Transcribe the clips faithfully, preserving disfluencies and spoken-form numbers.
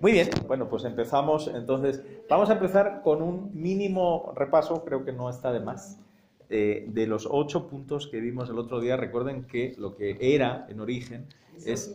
Muy bien, bueno, pues empezamos. Entonces, vamos a empezar con un mínimo repaso, creo que no está de más, eh, de los ocho puntos que vimos el otro día. Recuerden que lo que era en origen es...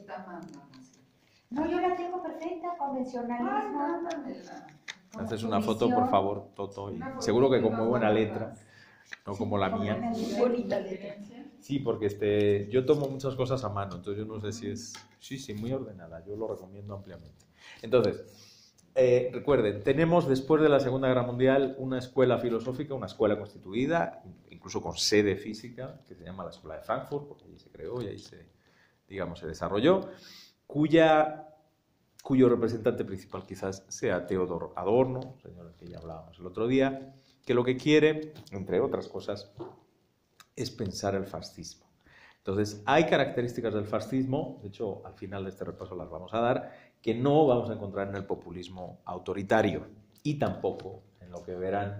No, yo la tengo perfecta, convencionalismo. Haces una foto, por favor, Toto, y seguro que con muy buena letra, no como la mía. Muy bonita letra. Sí, porque este, yo tomo muchas cosas a mano, entonces yo no sé si es... Sí, sí, muy ordenada, yo lo recomiendo ampliamente. Entonces, eh, recuerden, tenemos después de la Segunda Guerra Mundial una escuela filosófica, una escuela constituida, incluso con sede física, que se llama la Escuela de Frankfurt, porque allí se creó y ahí se, digamos, se desarrolló, cuya, cuyo representante principal quizás sea Theodor Adorno, señor del que ya hablábamos el otro día, que lo que quiere, entre otras cosas, es pensar el fascismo. Entonces, hay características del fascismo, de hecho, al final de este repaso las vamos a dar, que no vamos a encontrar en el populismo autoritario y tampoco en lo que verán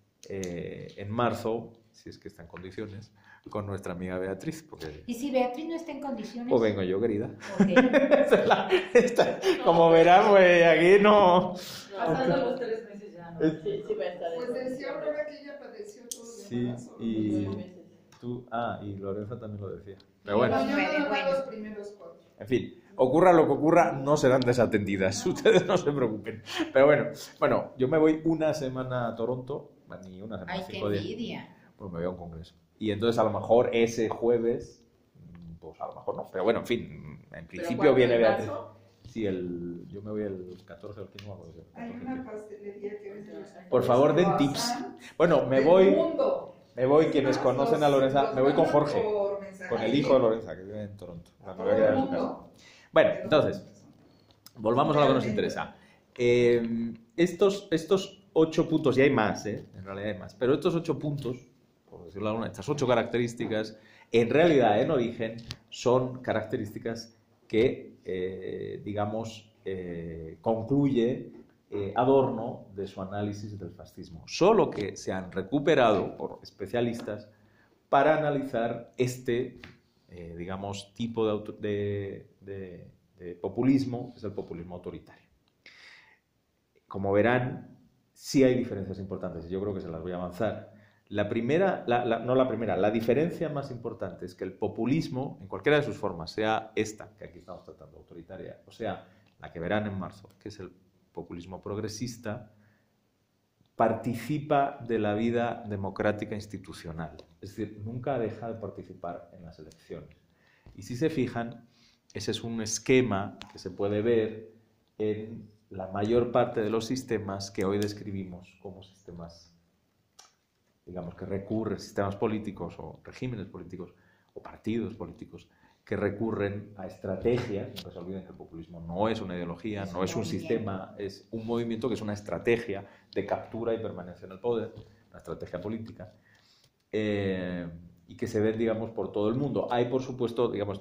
eh, en marzo, si es que está en condiciones, con nuestra amiga Beatriz. Porque... ¿Y si Beatriz no está en condiciones? Pues vengo yo, querida. Okay. esta, esta, como verán, pues aquí no... Pasando los tres meses ya, ¿no? Es... Sí, sí va a estar. Pues decía Aurora que ella padeció todo el Sí, embarazo. y... Tú, ah, y Lorenza también lo decía. Pero Bueno, bueno. yo no bueno. Los primeros cuatro. En fin, ocurra lo que ocurra, no serán desatendidas. Ustedes no se preocupen. Pero bueno, bueno, yo me voy una semana a Toronto, ni una semana, Ay, cinco qué días. envidia. Pues me voy a un congreso. Y entonces a lo mejor ese jueves, pues a lo mejor no. Pero bueno, en fin, en principio viene Beatriz. Sí, el, yo me voy el catorce o el quince. Hay una pastelería que vende los... Por favor, den tips. Bueno, me voy... Me voy, quienes conocen a Lorenza, me voy con Jorge, con el hijo de Lorenza, que vive en Toronto. Me voy a quedar en su casa. Bueno, entonces, volvamos a lo que nos interesa. Eh, estos, estos ocho puntos, y hay más, ¿eh? En realidad hay más, pero estos ocho puntos, por decirlo de alguna, estas ocho características, en realidad, en origen, son características que, eh, digamos, eh, concluye Eh, Adorno de su análisis del fascismo, solo que se han recuperado por especialistas para analizar este, eh, digamos, tipo de, auto, de, de, de populismo, que es el populismo autoritario. Como verán, sí hay diferencias importantes y yo creo que se las voy a avanzar. La primera, la, la, no la primera, la diferencia más importante es que el populismo, en cualquiera de sus formas, sea esta, que aquí estamos tratando, autoritaria, o sea, la que verán en marzo, que es el populismo progresista, participa de la vida democrática institucional. Es decir, nunca deja de participar en las elecciones. Y si se fijan, ese es un esquema que se puede ver en la mayor parte de los sistemas que hoy describimos como sistemas, digamos, que recurren, sistemas políticos o regímenes políticos o partidos políticos, que recurren a estrategias. Nunca se olviden que el populismo no es una ideología, no es un sistema, es un movimiento que es una estrategia de captura y permanencia en el poder, una estrategia política, eh, y que se ven, digamos, por todo el mundo. Hay, por supuesto, digamos,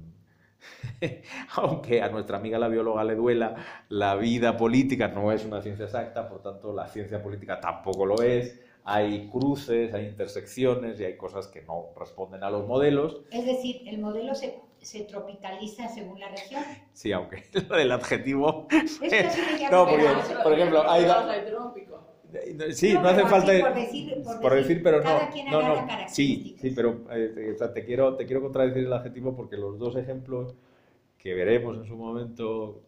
aunque a nuestra amiga la bióloga le duela, la vida política no es una ciencia exacta, por tanto, la ciencia política tampoco lo es. Hay cruces, hay intersecciones y hay cosas que no responden a los modelos. Es decir, el modelo se, se tropicaliza según la región. Sí, aunque lo del adjetivo... Es no, porque, por ejemplo, hay... Sí, no hace falta... Por decir, por por decir, decir pero no, cada quien no, no, características. sí, sí, pero eh, o sea, te, quiero, te quiero contradecir el adjetivo porque los dos ejemplos que veremos en su momento,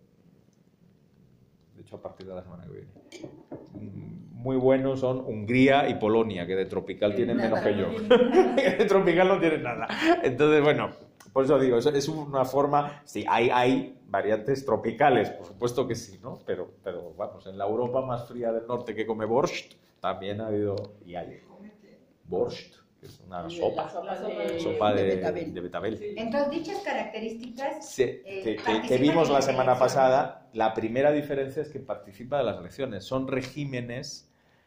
de hecho a partir de la semana que viene, muy buenos son Hungría y Polonia, que de tropical tienen menos que yo. De tropical no tienen nada. Entonces, bueno, por eso digo, es una forma... Sí, hay, hay variantes tropicales, por supuesto que sí, ¿no? Pero, pero vamos, en la Europa más fría del norte que come borscht, también ha habido... Y hay borscht, que es una sopa. Sopa de, sopa de, de betabel. De betabel. Sí. Entonces, dichas características... Sí, eh, que, que, que vimos la semana pasada, la primera diferencia es que participa de las elecciones. Son regímenes...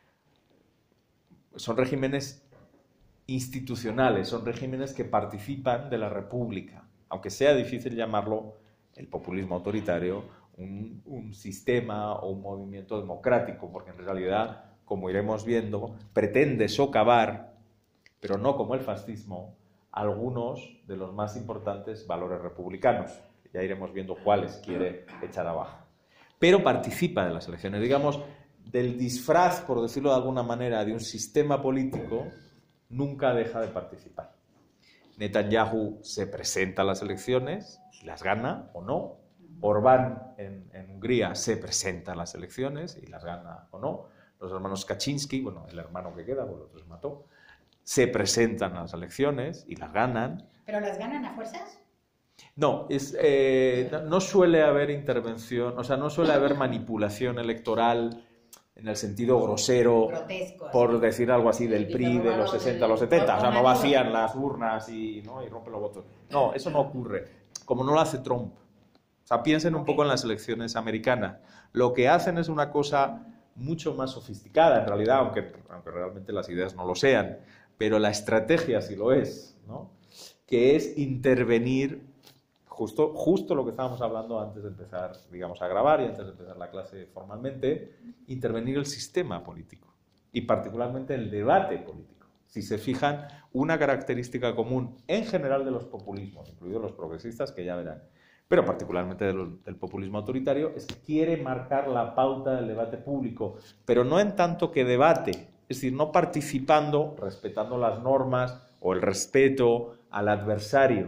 Son regímenes institucionales, son regímenes que participan de la república, aunque sea difícil llamarlo el populismo autoritario, un, un sistema o un movimiento democrático, porque en realidad, como iremos viendo, pretende socavar, pero no como el fascismo, algunos de los más importantes valores republicanos. Ya iremos viendo cuáles quiere echar abajo. pero participa de las elecciones. Digamos, del disfraz, por decirlo de alguna manera, de un sistema político, nunca deja de participar. Netanyahu se presenta a las elecciones y las gana o no. Orbán en, en Hungría se presenta a las elecciones y las gana o no. Los hermanos Kaczynski, bueno, el hermano que queda, porque otro se mató, se presentan a las elecciones y las ganan. ¿Pero las ganan a fuerzas? No, es, eh, no, no suele haber intervención, o sea, no suele haber manipulación electoral en el sentido grosero, grotesco, por así. decir algo así, del P R I de los sesenta a los setenta. O sea, no vacían las urnas y, ¿no? y rompen los votos. No, eso no ocurre. Como no lo hace Trump. O sea, piensen un poco en las elecciones americanas. Lo que hacen es una cosa mucho más sofisticada, en realidad, aunque, aunque realmente las ideas no lo sean. Pero la estrategia sí lo es, ¿no? Que es intervenir, justo, justo lo que estábamos hablando antes de empezar, digamos, a grabar y antes de empezar la clase formalmente, intervenir el sistema político y particularmente el debate político. Si se fijan, una característica común en general de los populismos, incluidos los progresistas, que ya verán, pero particularmente del, del populismo autoritario, es que quiere marcar la pauta del debate público, pero no en tanto que debate, es decir, no participando, respetando las normas o el respeto al adversario,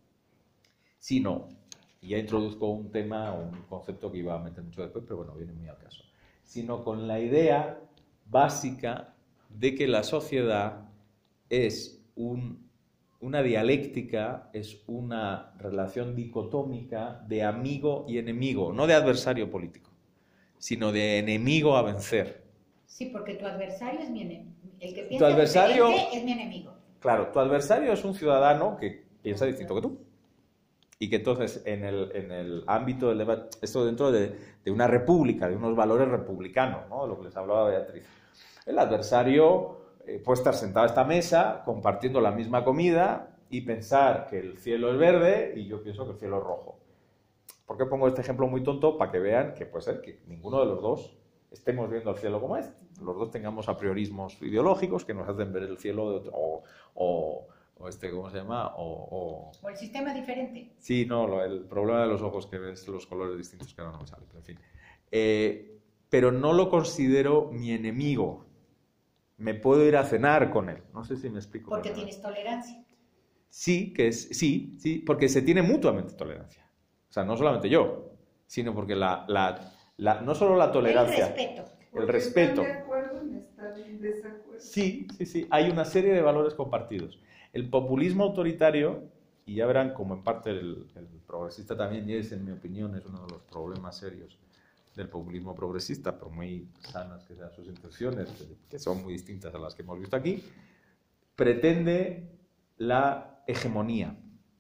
sino, y ya introduzco un tema, un concepto que iba a meter mucho después, pero bueno, viene muy al caso, sino con la idea básica de que la sociedad es un Una dialéctica, es una relación dicotómica de amigo y enemigo, no de adversario político, sino de enemigo a vencer. Sí, porque tu adversario es mi enemigo. El que Tu piensa adversario, diferente es mi enemigo. Claro, tu adversario es un ciudadano que piensa distinto que tú. Y que entonces en el, en el ámbito del debate, esto dentro de, de una república, de unos valores republicanos, ¿no? De lo que les hablaba Beatriz. El adversario puede estar sentado a esta mesa compartiendo la misma comida y pensar que el cielo es verde y yo pienso que el cielo es rojo. ¿Por qué pongo este ejemplo muy tonto? Para que vean que puede ser que ninguno de los dos estemos viendo el cielo como este. Los dos tengamos apriorismos ideológicos que nos hacen ver el cielo de otro, o, o, o este, ¿cómo se llama? O, o... o el sistema diferente. Sí, no, lo, el problema de los ojos que ves los colores distintos que ahora no me sale, pero en fin. Eh, pero no lo considero mi enemigo. Me puedo ir a cenar con él. No sé si me explico. Porque tienes tolerancia. Sí, que es, sí, sí, porque se tiene mutuamente tolerancia. O sea, no solamente yo, sino porque la, la, la, no solo la tolerancia... El respeto. El respeto. ¿Están de acuerdo en estar en desacuerdo? Sí, sí, sí. Hay una serie de valores compartidos. El populismo autoritario, y ya verán como en parte el, el progresista también, y es, en mi opinión, es uno de los problemas serios del populismo progresista, por muy sanas que sean sus intenciones, que son muy distintas a las que hemos visto aquí, pretende la hegemonía.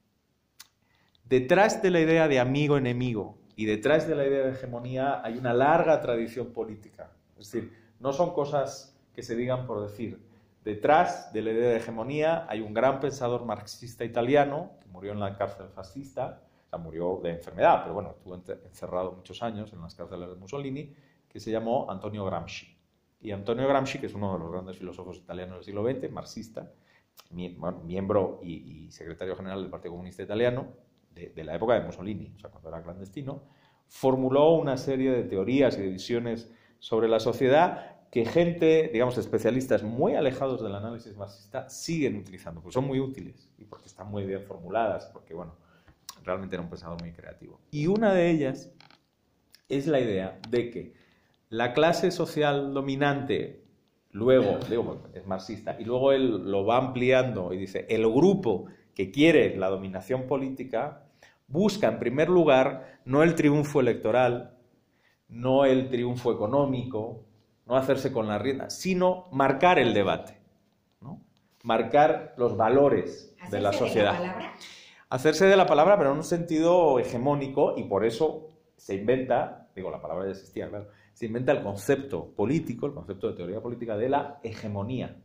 Detrás de la idea de amigo-enemigo y detrás de la idea de hegemonía hay una larga tradición política. Es decir, no son cosas que se digan por decir. Detrás de la idea de hegemonía hay un gran pensador marxista italiano que murió en la cárcel fascista. O sea, murió de enfermedad, pero bueno, estuvo encerrado muchos años en las cárceles de Mussolini, que se llamó Antonio Gramsci. Y Antonio Gramsci, que es uno de los grandes filósofos italianos del siglo veinte, marxista, miembro y, y secretario general del Partido Comunista Italiano, de, de la época de Mussolini, o sea, cuando era clandestino, formuló una serie de teorías y de visiones sobre la sociedad que gente, digamos, especialistas muy alejados del análisis marxista siguen utilizando, porque son muy útiles y porque están muy bien formuladas, porque, bueno, realmente era un pensador muy creativo. Y una de ellas es la idea de que la clase social dominante, luego, digo, es marxista, y luego él lo va ampliando y dice, el grupo que quiere la dominación política busca, en primer lugar, no el triunfo electoral, no el triunfo económico, no hacerse con la rienda, sino marcar el debate, ¿no? Marcar los valores de la sociedad. ¿Hacerse de la palabra? Hacerse de la palabra, pero en un sentido hegemónico, y por eso se inventa, digo, la palabra ya existía, claro, se inventa el concepto político, el concepto de teoría política de la hegemonía.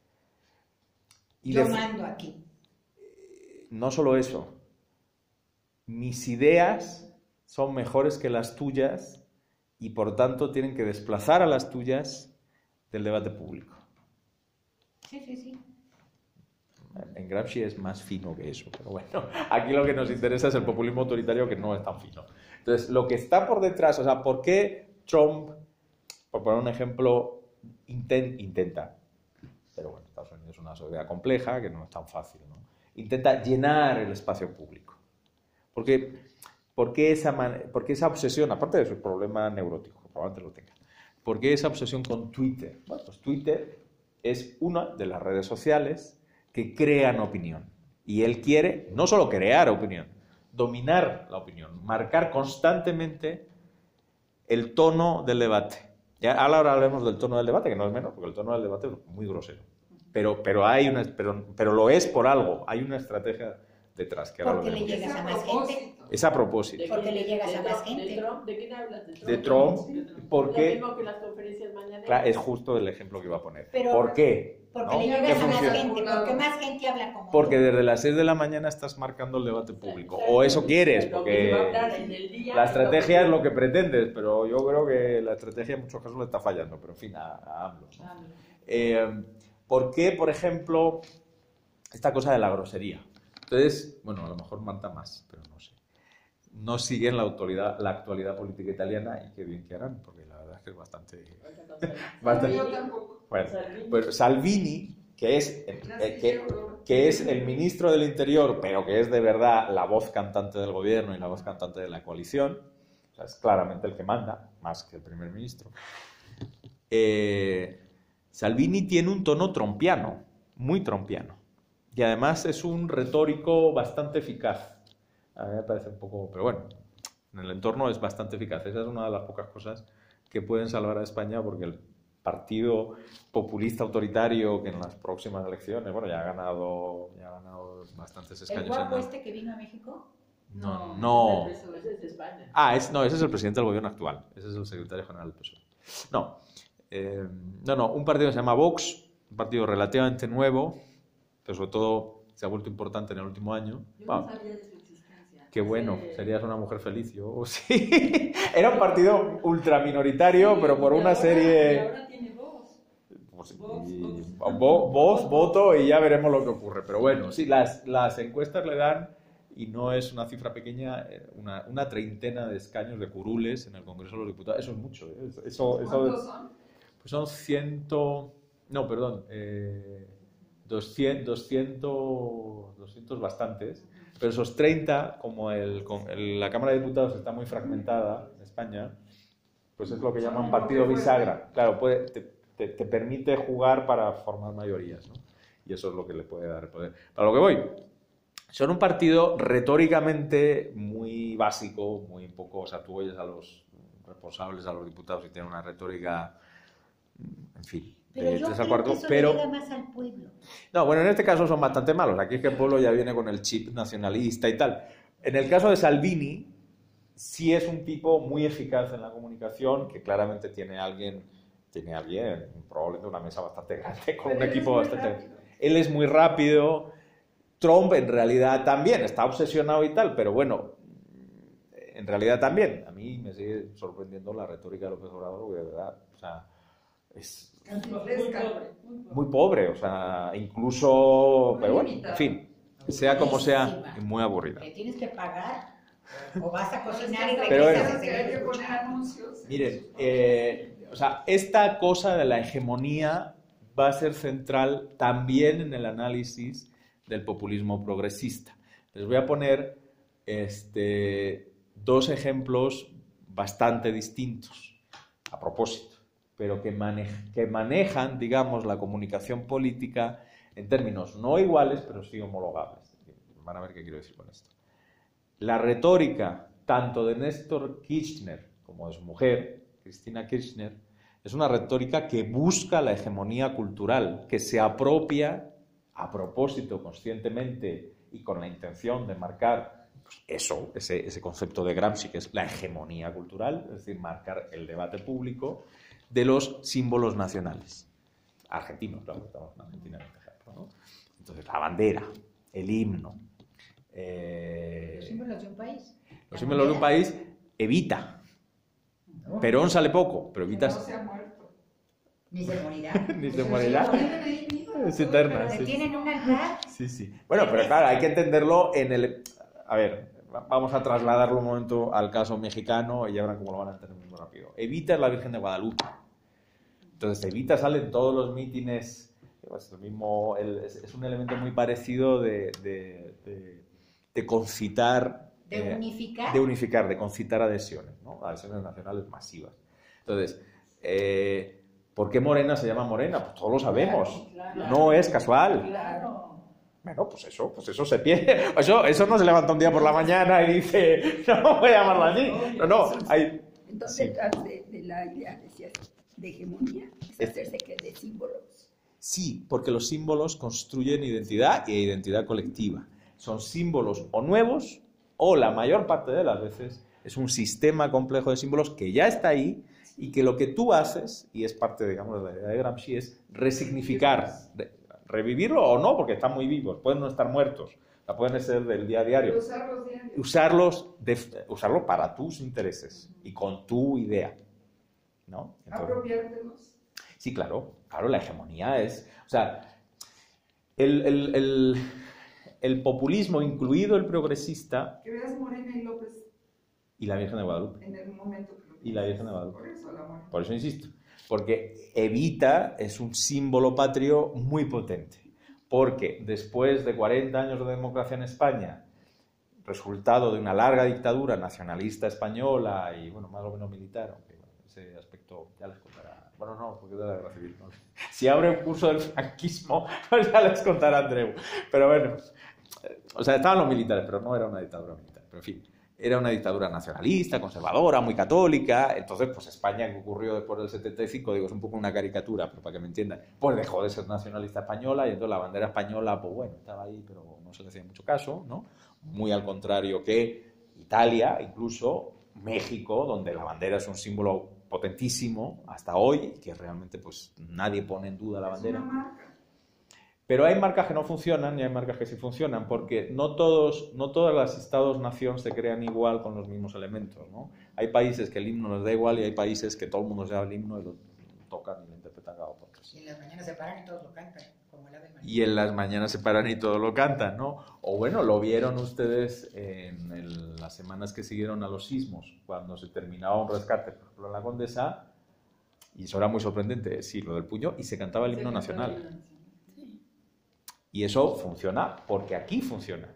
Y Yo de... mando aquí. No solo eso, mis ideas son mejores que las tuyas y por tanto tienen que desplazar a las tuyas del debate público. Sí, sí, sí. En Gramsci es más fino que eso, pero bueno, aquí lo que nos interesa es el populismo autoritario, que no es tan fino. Entonces, lo que está por detrás, o sea, ¿por qué Trump, por poner un ejemplo, intent, intenta, pero bueno, Estados Unidos es una sociedad compleja que no es tan fácil, ¿no? Intenta llenar el espacio público? ¿Por qué, por qué esa, man, por qué esa obsesión, aparte de su problema neurótico, que probablemente lo tenga, por qué esa obsesión con Twitter? Bueno, pues Twitter es una de las redes sociales que crean opinión. Y él quiere no solo crear opinión, dominar la opinión, marcar constantemente el tono del debate. Ya ahora hablaremos del tono del debate, que no es menos, porque el tono del debate es muy grosero. Pero, pero, hay una, pero, pero lo es por algo, hay una estrategia detrás. Que ahora porque le llegas a más gente. Es a propósito. Porque le llegas a más gente. ¿De Trump? ¿De quién hablas? ¿De Trump? De Trump, porque... Lo mismo que las conferencias mañaneras. Claro, es justo el ejemplo que iba a poner. Pero, ¿por qué? Porque ¿no? le llegas a más funciona? gente, porque más gente habla como Porque tú. desde las seis de la mañana estás marcando el debate público. O eso quieres, porque la estrategia es lo que pretendes, pero yo creo que la estrategia en muchos casos le está fallando. Pero en fin, a, a AMLO, ¿no? Eh, ¿Por qué, por ejemplo, esta cosa de la grosería? Entonces, bueno, a lo mejor Marta más, pero no sé. No siguen la actualidad, la actualidad política italiana y qué bien que harán, porque la verdad es que es bastante... bastante bueno, pero Salvini, que es, el, eh, que, que es el ministro del Interior, pero que es de verdad la voz cantante del gobierno y la voz cantante de la coalición, o sea, es claramente el que manda, más que el primer ministro, eh, Salvini tiene un tono trompiano, muy trompiano. Y además es un retórico bastante eficaz. A mí me parece un poco... Pero bueno, en el entorno es bastante eficaz. Esa es una de las pocas cosas que pueden salvar a España, porque el partido populista autoritario que en las próximas elecciones, bueno, ya ha ganado, ya ha ganado bastantes escaños. ¿El guapo en este que vino a México? No, no. Ese es de España. Ah, es, no, ese es el presidente del gobierno actual. Ese es el secretario general del P S O E. No, eh, no, no. Un partido que se llama Vox, un partido relativamente nuevo, pero sobre todo se ha vuelto importante en el último año. Yo no wow. sabía de su existencia. Qué bueno, serías una mujer feliz. Yo sí. Era un partido ultraminoritario, sí, pero por una ahora, serie... Y ahora tiene voz. Pues, voz, y... voz. Vo, voz, voto y ya veremos lo que ocurre. Pero bueno, sí, las, las encuestas le dan, y no es una cifra pequeña, una, una treintena de escaños de curules en el Congreso de los Diputados. Eso es mucho. ¿eh? Eso, eso, ¿Cuántos son? Pues son ciento... No, perdón. Eh... doscientos, doscientos, doscientos bastantes, pero esos treinta, como el, el, la Cámara de Diputados está muy fragmentada en España, pues es lo que llaman partido bisagra. Claro, puede, te, te, te permite jugar para formar mayorías, ¿no? Y eso es lo que le puede dar el poder. Para lo que voy, son un partido retóricamente muy básico, muy poco, o sea, tú oyes a los responsables, a los diputados y tienen una retórica, en fin. Pero yo creo cuarto, que eso pero... le llega más al pueblo. No, bueno, en este caso son bastante malos. Aquí es que el pueblo ya viene con el chip nacionalista y tal. En el caso de Salvini, sí es un tipo muy eficaz en la comunicación, que claramente tiene alguien, tiene alguien, probablemente una mesa bastante grande, con pero un equipo bastante... Rápido. Él es muy rápido. Trump en realidad también está obsesionado y tal, pero bueno, en realidad también. A mí me sigue sorprendiendo la retórica de López Obrador, porque de verdad, o sea, es... Muy pobre, muy pobre, o sea, incluso, muy pero bueno, limitado. En fin, sea como sea, muy aburrida. ¿Le tienes que pagar? ¿O vas a cocinar y pero regresas bueno, a seguir que poner anuncios? Miren, eh, o sea, esta cosa de la hegemonía va a ser central también en el análisis del populismo progresista. Les voy a poner este, dos ejemplos bastante distintos, a propósito, pero que, manej- que manejan, digamos, la comunicación política en términos no iguales, pero sí homologables. Van a ver qué quiero decir con esto. La retórica, tanto de Néstor Kirchner como de su mujer, Cristina Kirchner, es una retórica que busca la hegemonía cultural, que se apropia, a propósito, conscientemente y con la intención de marcar pues eso, ese, ese concepto de Gramsci, que es la hegemonía cultural, es decir, marcar el debate público de los símbolos nacionales. Argentinos, claro, estamos en Argentina en este ejemplo, ¿no? Entonces, la bandera, el himno. Eh, ¿Los símbolos de un país? Los símbolos de un país evita. No. Perón sale poco, pero evita... No se ha muerto. Ni se morirá. Ni se morirá. Es eterna. ¿Le Sí. tienen un altar? Sí, sí. Bueno, pero claro, hay que entenderlo en el... A ver, vamos a trasladarlo un momento al caso mexicano y ya verán cómo lo van a entender muy rápido. Evita es la Virgen de Guadalupe. Entonces, Evita sale en todos los mítines, pues, el mismo, el, es, es un elemento muy parecido de, de, de, de concitar... ¿De unificar? Eh, de unificar, de concitar adhesiones, ¿no? Adhesiones nacionales masivas. Entonces, eh, ¿por qué Morena se llama Morena? Pues todos lo sabemos. Claro, claro. No es casual. Claro. Bueno, pues eso, pues eso se pierde. Eso, eso no se levanta un día por la mañana y dice, no voy a llamarlo así. No, no, hay... Entonces, Sí. detrás de, de la idea, decías, de hegemonía, es hacerse que de símbolos. Sí, porque los símbolos construyen identidad y identidad colectiva. Son símbolos o nuevos o la mayor parte de las veces es un sistema complejo de símbolos que ya está ahí y que lo que tú haces, y es parte, digamos, de la idea de Gramsci, es resignificar, re- revivirlo o no, porque están muy vivos, pueden no estar muertos, o sea, pueden ser del día a diario. Usarlos diarios. Usarlos, de, usarlo para tus intereses y con tu idea, ¿no? Entonces, Apropiártelos. sí, claro, claro, la hegemonía es... O sea, el, el, el, el populismo, incluido el progresista, Que veas Morena y López y la Virgen de Guadalupe. en el momento que lo Y la Virgen de Guadalupe. Por eso la Morena. Por eso insisto, porque Evita es un símbolo patrio muy potente, porque después de cuarenta años de democracia en España, resultado de una larga dictadura nacionalista española y, bueno, más o menos militar, aunque bueno, ese aspecto ya les contará. Bueno, no, porque es de la guerra civil, ¿no? Si abre un curso del franquismo, pues ya les contará Andreu. Pero bueno, o sea, estaban los militares, pero no era una dictadura militar, pero en fin. Era una dictadura nacionalista, conservadora, muy católica. Entonces, pues España, que ocurrió después del setenta y cinco, digo, es un poco una caricatura, pero para que me entiendan, pues dejó de ser nacionalista española y entonces la bandera española, pues bueno, estaba ahí, pero no se le hacía mucho caso, ¿no? Muy al contrario que Italia, incluso México, donde la bandera es un símbolo potentísimo hasta hoy, que realmente pues nadie pone en duda la bandera. Es una marca. Pero hay marcas que no funcionan y hay marcas que sí funcionan, porque no todos, no todas las estados-nación se crean igual con los mismos elementos, ¿no? Hay países que el himno les da igual y hay países que todo el mundo sabe el himno y lo tocan y lo interpretan cada por tres. Y en las mañanas se paran y todos lo cantan, como el Ave María. Y en las mañanas se paran y todo lo cantan, ¿no? O bueno, lo vieron ustedes en el, las semanas que siguieron a los sismos, cuando se terminaba un rescate, por ejemplo, en la Condesa, y eso era muy sorprendente, sí, lo del puño, y se cantaba el himno nacional. Y eso funciona porque aquí funciona.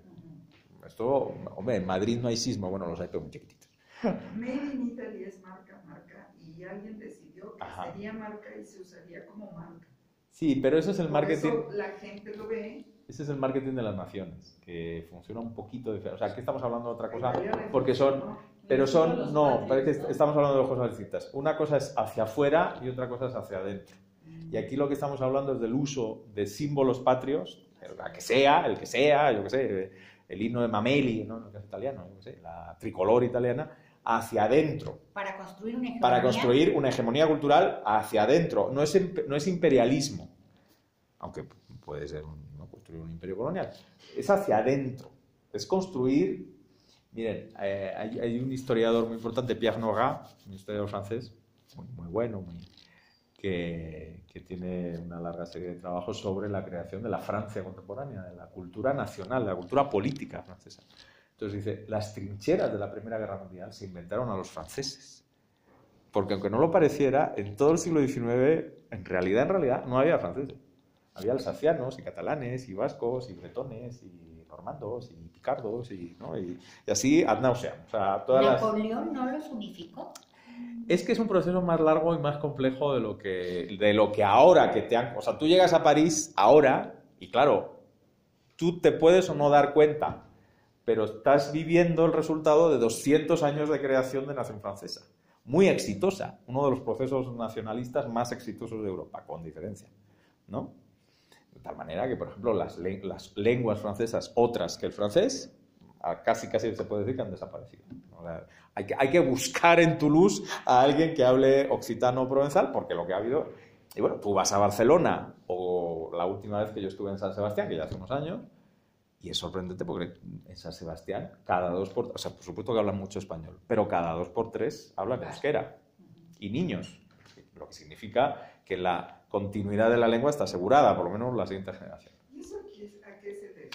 Esto, hombre, en Madrid no hay sismo, bueno, los hay, pero muy chiquititos. Made in Italy es marca, marca, y alguien decidió que Ajá. sería marca y se usaría como marca. Sí, pero eso es el Por marketing. eso la gente lo ve. Ese es el marketing de las naciones, que funciona un poquito diferente. O sea, aquí estamos hablando de otra cosa, Italia le porque son, funcionó. pero son, Los no, patrios, parece que ¿no? estamos hablando de dos cosas distintas. Una cosa es hacia afuera y otra cosa es hacia adentro. Y aquí lo que estamos hablando es del uso de símbolos patrios, el que sea, el que sea, yo qué sé, el himno de Mameli, ¿no? El que es italiano, yo qué sé, la tricolor italiana, hacia adentro. Para construir una hegemonía. Para construir una hegemonía cultural hacia adentro. No es, no es imperialismo, aunque puede ser un, ¿no? construir un imperio colonial. Es hacia adentro. Es construir... Miren, eh, hay, hay un historiador muy importante, Pierre Nora, un historiador francés, muy, muy bueno, muy, que, que tiene una larga serie de trabajos sobre la creación de la Francia contemporánea, de la cultura nacional, de la cultura política francesa. Entonces dice, las trincheras de la Primera Guerra Mundial se inventaron a los franceses. Porque aunque no lo pareciera, en todo el siglo diecinueve, en realidad, en realidad, no había franceses. Había alsacianos y catalanes y vascos y bretones y normandos y picardos y, ¿no? y, y así ad nauseam. O sea, todas las... ¿Napoleón no los unificó? Es que es un proceso más largo y más complejo de lo que, de lo que ahora que te han... O sea, tú llegas a París ahora y claro, tú te puedes o no dar cuenta, pero estás viviendo el resultado de doscientos años de creación de nación francesa. Muy exitosa, uno de los procesos nacionalistas más exitosos de Europa, con diferencia, ¿no? De tal manera que, por ejemplo, las, las lenguas francesas, otras que el francés, casi casi se puede decir que han desaparecido. O sea, hay, que, hay que buscar en Toulouse a alguien que hable occitano o provenzal, porque lo que ha habido... Y bueno, tú vas a Barcelona, o la última vez que yo estuve en San Sebastián, que ya hace unos años, y es sorprendente porque en San Sebastián, cada dos por... O sea, por supuesto que hablan mucho español, pero cada dos por tres hablan euskera. Y niños. Lo que significa que la continuidad de la lengua está asegurada, por lo menos la siguiente generación. ¿Y eso qué es- a qué se debe?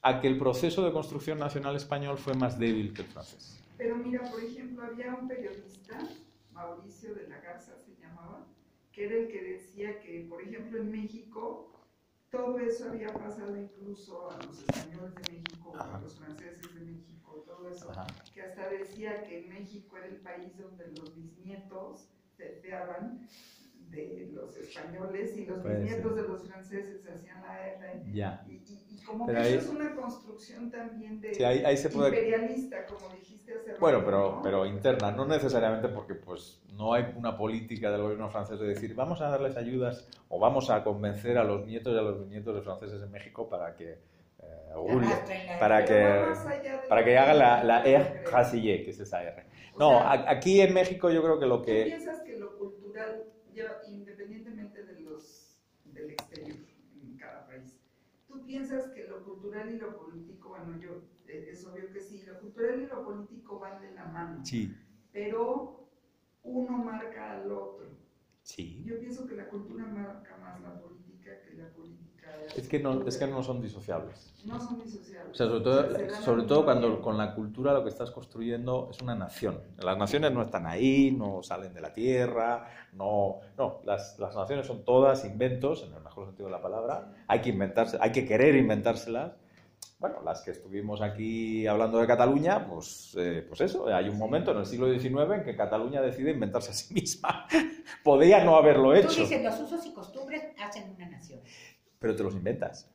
a que el proceso de construcción nacional español fue más débil que el francés. Pero mira, por ejemplo, había un periodista, Mauricio de la Garza se llamaba, que era el que decía que, por ejemplo, en México, todo eso había pasado incluso a los españoles de México, Ajá. a los franceses de México, todo eso, Ajá. que hasta decía que México era el país donde los bisnietos se feaban de los españoles y los Puede bisnietos ser. de los franceses hacían la R. Ya. Y, y, y como Pero que ahí- eso es una construcción también de Sí, ahí- ahí se puede- imperialista, como dijiste hace rato. Bueno, pero, ¿no? pero interna, no necesariamente porque pues, no hay una política del gobierno francés de decir vamos a darles ayudas o vamos a convencer a los nietos y a los bisnietos de franceses en México para que eh, Augurio, Arrastren la- para Pero va que, más allá de para lo que haga la, yo la creo. R Racillé, que es esa R. O No, sea, a- aquí en México yo creo que lo ¿tú que... piensas que lo cultural, ya independientemente de los, del exterior en cada país, tú piensas que lo cultural y lo político, bueno, yo, eh, es obvio que sí, lo cultural y lo político van de la mano, Sí, pero uno marca al otro. sí. Yo pienso que la cultura marca más la política que la política. Es que no, es que no son disociables. No son disociables. O sea, sobre todo, Se dan sobre a todo un cuando nivel. con la cultura lo que estás construyendo es una nación. Las naciones no están ahí, no salen de la tierra, no, no las, las naciones son todas inventos, en el mejor sentido de la palabra. Hay que inventarse, hay que querer inventárselas. Bueno, las que estuvimos aquí hablando de Cataluña, pues, eh, pues eso, hay un momento en el siglo diecinueve en que Cataluña decide inventarse a sí misma. Podría no haberlo Tú hecho, dices, los usos y costumbres hacen una nación. pero te los inventas.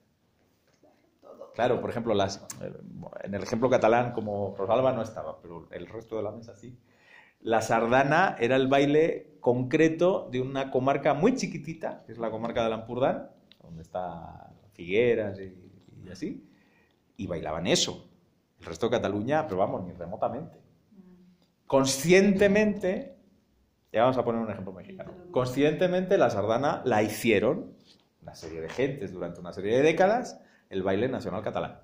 Todo. Claro, por ejemplo, las, en el ejemplo catalán, como Rosalba no estaba, pero el resto de la mesa sí, la sardana era el baile concreto de una comarca muy chiquitita, que es la comarca del Ampurdán, donde está Figueras y, y así, y bailaban eso. El resto de Cataluña, pero vamos, ni remotamente. Conscientemente, ya vamos a poner un ejemplo mexicano, conscientemente la sardana la hicieron una serie de gentes durante una serie de décadas el baile nacional catalán.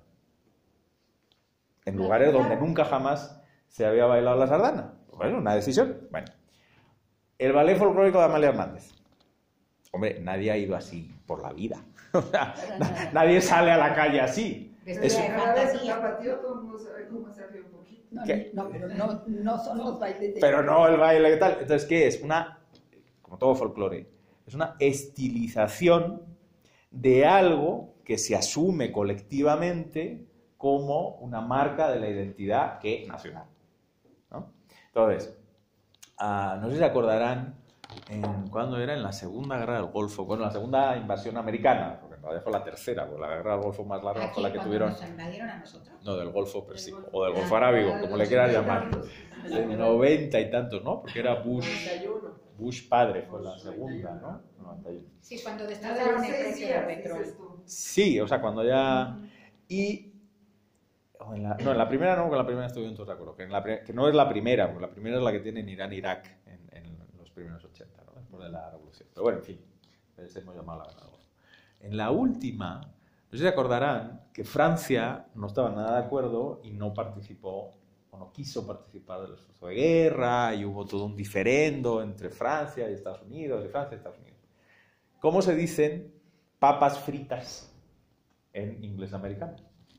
En lugares donde nunca jamás se había bailado la sardana. Bueno, una decisión. Bueno, el ballet folclórico de Amalia Hernández. Hombre, nadie ha ido así por la vida. O sea, na- nadie sale a la calle así. Vestida Eso- de Cada vez que fantasía. tapatío, todo el mundo sabe cómo se ríe un poquito. No, ¿Qué? no, pero no, no son los bailes de... Pero no el baile y tal. Entonces, ¿qué es? Una, como todo folclore, es una estilización de algo que se asume colectivamente como una marca de la identidad que nacional, ¿no? Entonces, ah, no sé si se acordarán en cuándo era en la Segunda Guerra del Golfo, bueno, la segunda invasión americana, porque en realidad fue la tercera, porque la Guerra del Golfo más larga Aquí, fue la que cuando tuvieron, nos invadieron a nosotros. no, del Golfo Pérsico, o del Ah, Golfo Arábigo, Ah, como de le quieras los llamar, ochenta de noventa y tantos, ¿no? Porque era Bush, noventa y uno. Bush padre fue la segunda, ¿no? noventa y uno. Sí, cuando Ah, de destrozaron los el seis precio días, del petróleo. dices tú. Sí, o sea, cuando ya... Y... o en la- no, en la primera no, porque en la primera estuvieron todos de acuerdo. Que, en la pri- que no es la primera, porque la primera es la que tienen Irán-Irak en, en los primeros ochenta, ¿no? Después de la revolución. Pero bueno, en fin, les hemos llamado la guerra. En la última, no sé si se acordarán que Francia no estaba nada de acuerdo y no participó, o no quiso participar del esfuerzo de guerra, y hubo todo un diferendo entre Francia y Estados Unidos, y Francia y Estados Unidos. ¿Cómo se dicen papas fritas en inglés americano?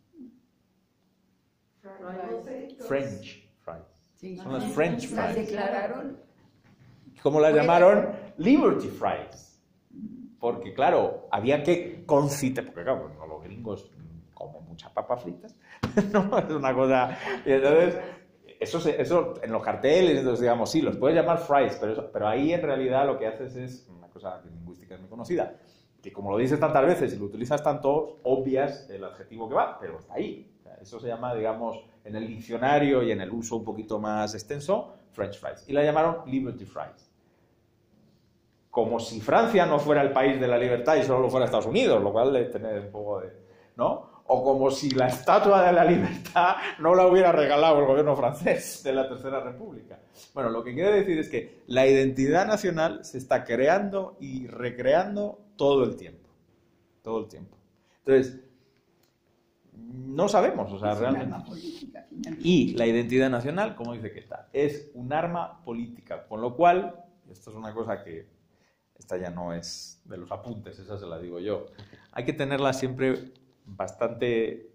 French fries. Sí. Son las French Las fries. declararon. ¿Cómo las llamaron? Liberty fries. Porque, claro, había que concitar, porque claro, pues, los gringos comen muchas papas fritas, ¿no? Es una cosa... Y entonces, eso, se- eso en los carteles, entonces digamos, sí, los puedes llamar fries, pero, eso- pero ahí en realidad lo que haces es una cosa que en lingüística es muy conocida, que como lo dices tantas veces y lo utilizas tanto, obvias el adjetivo que va, pero está ahí. O sea, eso se llama, digamos, en el diccionario y en el uso un poquito más extenso, French fries. Y la llamaron Liberty fries. Como si Francia no fuera el país de la libertad y solo lo fuera Estados Unidos, lo cual es tener un poco de... ¿no? O como si la estatua de la libertad no la hubiera regalado el gobierno francés de la Tercera República. Bueno, lo que quiero decir es que la identidad nacional se está creando y recreando todo el tiempo. Todo el tiempo. Entonces, no sabemos, o sea, Es un realmente... arma política, finalmente. Y la identidad nacional, como dice que está, es un arma política, con lo cual, y esto es una cosa que esta ya no es de los apuntes, esa se la digo yo, hay que tenerla siempre bastante,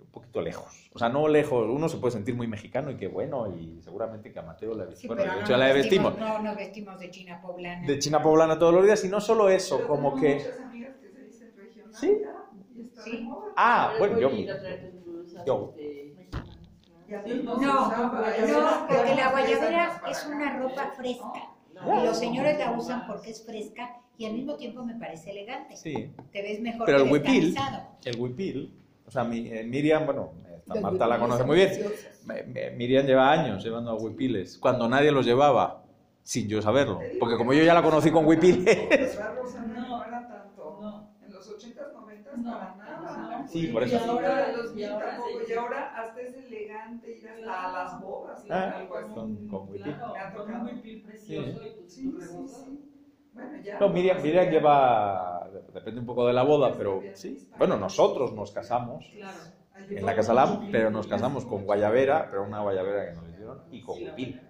un poquito lejos. O sea, no lejos, uno se puede sentir muy mexicano y qué bueno, y seguramente que a Mateo la Sí, vestimos. pero Bueno, de no hecho, nos la vestimos, vestimos. no nos vestimos de china poblana. De China poblana todos los días, y no solo eso, Pero como tengo que... muchas amigas que se dicen regional Sí. ya, y está Sí. de moda. Ah, Pero es bueno, muy yo... lindo traer tus blusas, yo. este, Ya Sí, no, No, se usaba, ya se no, usaba porque la unos diez guayabera años para es acá. una ropa fresca. no, Y los señores la no, usan no. porque es fresca y al mismo tiempo me parece elegante. Sí, Te ves mejor pero que el huipil, descamisado. el huipil, o sea, mi, eh, Miriam, bueno, esta Los Marta la huipiles conoce son muy bien. preciosos. Me- me- Miriam lleva años llevando huipiles, cuando nadie los llevaba, sin yo saberlo. Porque como yo ya la conocí con huipiles... ¿Verdad, Rosana? No. No era tanto. No. En los ochentas, noventas, No, para nada. no. Sí, por eso. Y ahora, los Y mil ahora tampoco. sí. Y ahora hasta es elegante ir hasta a las bodas. ¿no? Ah, Algo así. con- con huipil. Claro, Me ha con tocado. un huipil precioso y tus Sí, tus sí, rebozos. sí. Bueno, ya. No, Miriam, Miriam lleva, depende un poco de la boda, pero sí. Bueno, nosotros nos casamos Claro. en la Casa Lam, pero nos casamos con guayabera, pero una guayabera que nos hicieron, y con huipil.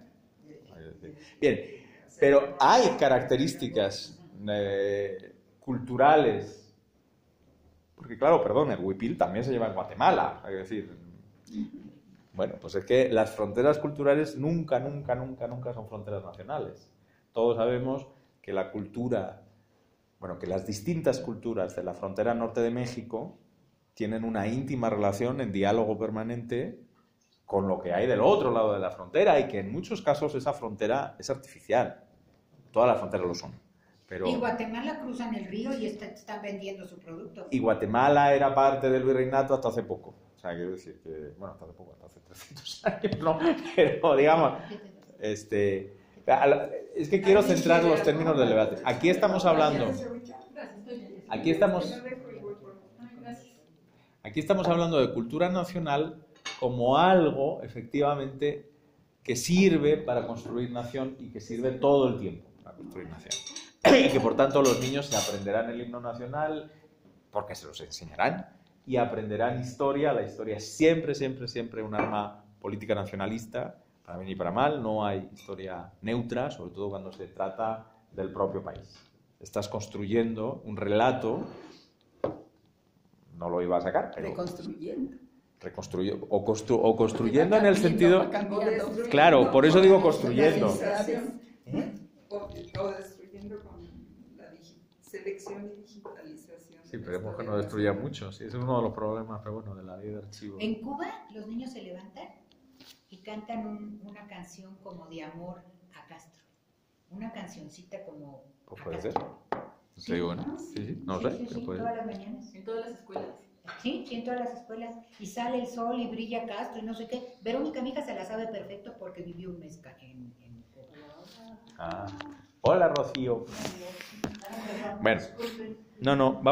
Bien, pero hay características eh, culturales, porque claro, perdón, el huipil también se lleva en Guatemala, es decir, bueno, pues es que las fronteras culturales nunca, nunca, nunca, nunca son fronteras nacionales. Todos sabemos que la cultura, bueno, que las distintas culturas de la frontera norte de México tienen una íntima relación en diálogo permanente con lo que hay del otro lado de la frontera, y que en muchos casos esa frontera es artificial. Todas las fronteras lo son. Pero... Y Guatemala cruzan el río y está- están vendiendo su producto. Y Guatemala era parte del virreinato hasta hace poco. O sea, quiero decir que, bueno, hasta hace poco, hasta hace trescientos años, no, pero digamos, este, es que quiero centrar los términos del debate. Aquí estamos hablando, Gracias, estoy bien. aquí estamos, Ay, gracias. aquí estamos hablando de cultura nacional como algo, efectivamente, que sirve para construir nación y que sirve todo el tiempo para construir nación. Y que, por tanto, los niños se aprenderán el himno nacional porque se los enseñarán, y aprenderán historia. La historia es siempre, siempre, siempre un arma política nacionalista, para bien y para mal. No hay historia neutra, sobre todo cuando se trata del propio país. Estás construyendo un relato, no lo iba a sacar, pero Reconstruyendo. reconstruyo, o, constru, o construyendo en el sentido... Va cambiando. Claro, por eso digo construyendo. ¿Eh? O, o destruyendo con la digi- selección y digitalización. Sí, esperemos que no destruya mucho. Sí, ese es uno de los problemas, pero bueno, de la ley de archivos. En Cuba los niños se levantan y cantan un- una canción como de amor a Castro. Una cancioncita como Pues a puede Castro. ser. No te digo, ¿no? Sí, sí, no Sí, sé, sí, pero sí, puede todas ser. las mañanas. En todas las escuelas. Sí, sí, en todas las escuelas. Y sale el sol y brilla Castro y no sé qué. Verónica, mi hija, se la sabe perfecto porque vivió un mes ca- en, en Cuba. Ah. Hola, Rocío. Bueno, no, no, vamos.